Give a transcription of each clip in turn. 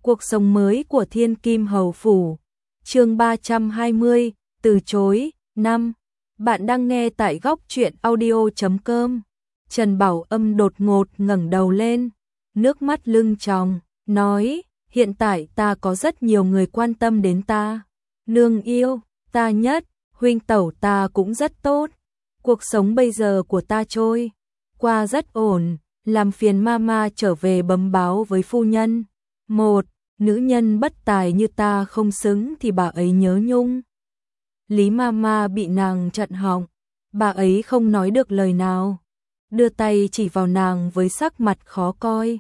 Cuộc sống mới của Thiên Kim Hầu Phủ. Chương 320, từ chối. 5. Bạn đang nghe tại góc truyện audio.com. Trần Bảo Âm đột ngột ngẩng đầu lên, nước mắt lưng tròng, nói, hiện tại ta có rất nhiều người quan tâm đến ta. Nương yêu, ta nhất, huynh tẩu ta cũng rất tốt. Cuộc sống bây giờ của ta trôi qua rất ổn, làm phiền mama trở về bấm báo với phu nhân. Một nữ nhân bất tài như ta không xứng thì bà ấy nhớ nhung. Lý mama bị nàng chặn họng, bà ấy không nói được lời nào, đưa tay chỉ vào nàng với sắc mặt khó coi.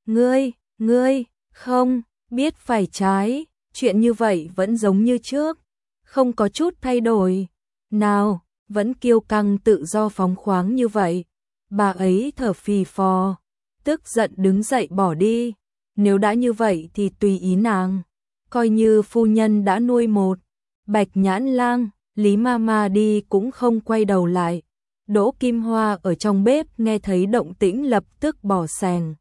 Ngươi, không, biết phải trái, chuyện như vậy vẫn giống như trước, không có chút thay đổi. Nào, vẫn kiêu căng tự do phóng khoáng như vậy. Bà ấy thở phì phò, tức giận đứng dậy bỏ đi. Nếu đã như vậy thì tùy ý nàng, coi như phu nhân đã nuôi một bạch nhãn lang. Lý mama đi cũng không quay đầu lại. Đỗ Kim Hoa ở trong bếp nghe thấy động tĩnh lập tức bỏ xèng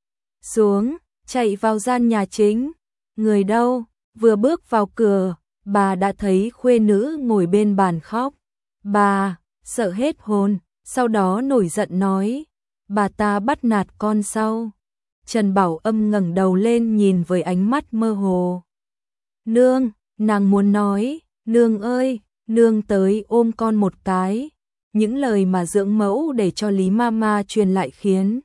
xuống, chạy vào gian nhà chính. Người đâu? Vừa bước vào cửa, bà đã thấy khuê nữ ngồi bên bàn khóc. Bà sợ hết hồn, sau đó nổi giận nói, bà ta bắt nạt con sao? Trần Bảo Âm ngẩng đầu lên nhìn với ánh mắt mơ hồ. Nương, nàng muốn nói, nương ơi, nương tới ôm con một cái. Những lời mà dưỡng mẫu để cho Lý mama truyền lại khiến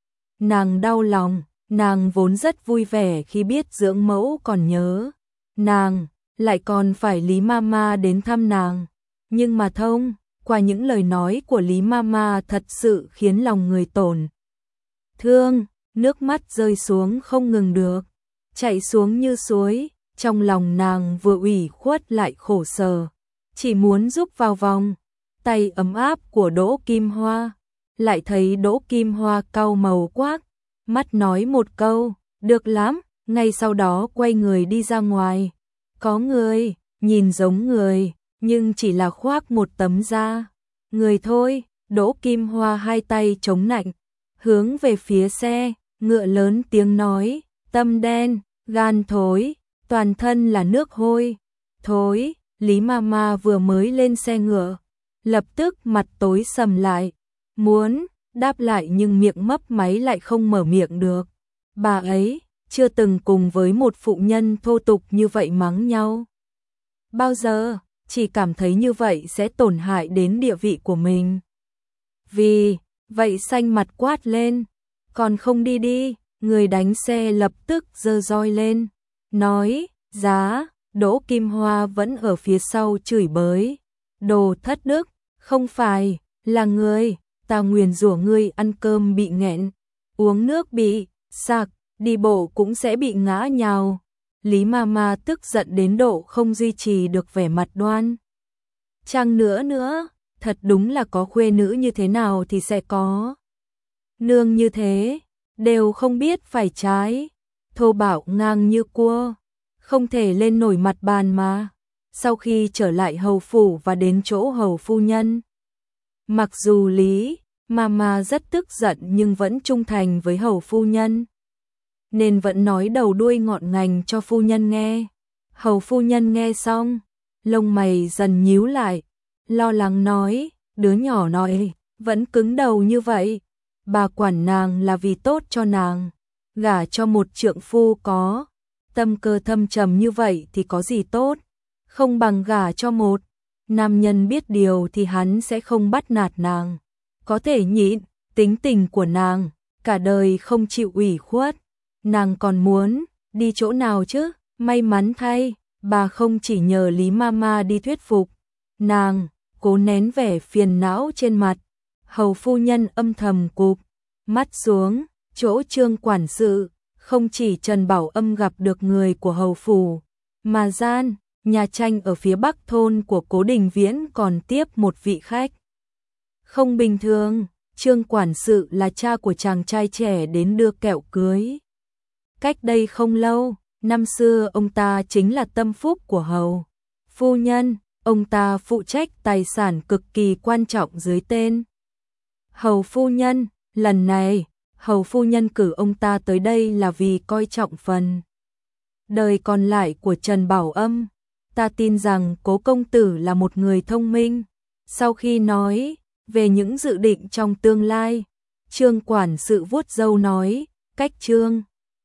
nàng đau lòng. Nàng vốn rất vui vẻ khi biết dưỡng mẫu còn nhớ nàng, lại còn phải Lý mama đến thăm nàng. Nhưng mà thông qua những lời nói của Lý mama thật sự khiến lòng người tổn thương, nước mắt rơi xuống không ngừng được, chảy xuống như suối. Trong lòng nàng vừa ủy khuất lại khổ sở, chỉ muốn giúp vào vòng tay ấm áp của Đỗ Kim Hoa. Lại thấy Đỗ Kim Hoa cau màu quát, mắt nói một câu, được lắm, ngay sau đó quay người đi ra ngoài. Có người, nhìn giống người, nhưng chỉ là khoác một tấm da người thôi. Đỗ Kim Hoa hai tay chống nạnh, hướng về phía xe ngựa lớn tiếng nói, tâm đen, gan thối, toàn thân là nước hôi thối. Lý mama vừa mới lên xe ngựa, lập tức mặt tối sầm lại, muốn đáp lại nhưng miệng mấp máy lại không mở miệng được. Bà ấy chưa từng cùng với một phụ nhân thô tục như vậy mắng nhau bao giờ, chỉ cảm thấy như vậy sẽ tổn hại đến địa vị của mình. Vì vậy xanh mặt quát lên, còn không đi đi. Người đánh xe lập tức giơ roi lên, nói, giá. Đỗ Kim Hoa vẫn ở phía sau chửi bới, đồ thất đức, không phải là người, ta nguyền rủa ngươi ăn cơm bị nghẹn, uống nước bị sặc, đi bộ cũng sẽ bị ngã nhào. Lý mama tức giận đến độ không duy trì được vẻ mặt đoan trang nữa, thật đúng là có khuê nữ như thế nào thì sẽ có nương như thế, đều không biết phải trái, thô bạo ngang như cua, không thể lên nổi mặt bàn mà. Sau khi trở lại hầu phủ và đến chỗ hầu phu nhân, mặc dù Lý mama rất tức giận nhưng vẫn trung thành với hầu phu nhân, nên vẫn nói đầu đuôi ngọn ngành cho phu nhân nghe. Hầu phu nhân nghe xong, lông mày dần nhíu lại, lo lắng nói, đứa nhỏ nói vẫn cứng đầu như vậy, bà quản nàng là vì tốt cho nàng, gả cho một trượng phu có tâm cơ thâm trầm như vậy thì có gì tốt, không bằng gả cho một nam nhân biết điều thì hắn sẽ không bắt nạt nàng, có thể nhịn tính tình của nàng, cả đời không chịu ủy khuất. Nàng còn muốn đi chỗ nào chứ? May mắn thay, bà không chỉ nhờ Lý mama đi thuyết phục nàng, cố nén vẻ phiền não trên mặt. Hầu phu nhân âm thầm cụp mắt xuống, chỗ Trương quản sự. Không chỉ Trần Bảo Âm gặp được người của hầu phủ, mà gian nhà tranh ở phía bắc thôn của Cố Đình Viễn còn tiếp một vị khách không bình thường. Trương quản sự là cha của chàng trai trẻ đến đưa kẹo cưới. Cách đây không lâu, năm xưa ông ta chính là tâm phúc của hầu phu nhân, ông ta phụ trách tài sản cực kỳ quan trọng dưới tên hầu phu nhân. Lần này hầu phu nhân cử ông ta tới đây là vì coi trọng phần đời còn lại của Trần Bảo Âm, ta tin rằng Cố công tử là một người thông minh. Sau khi nói về những dự định trong tương lai, Trương quản sự vuốt râu nói, cách Trương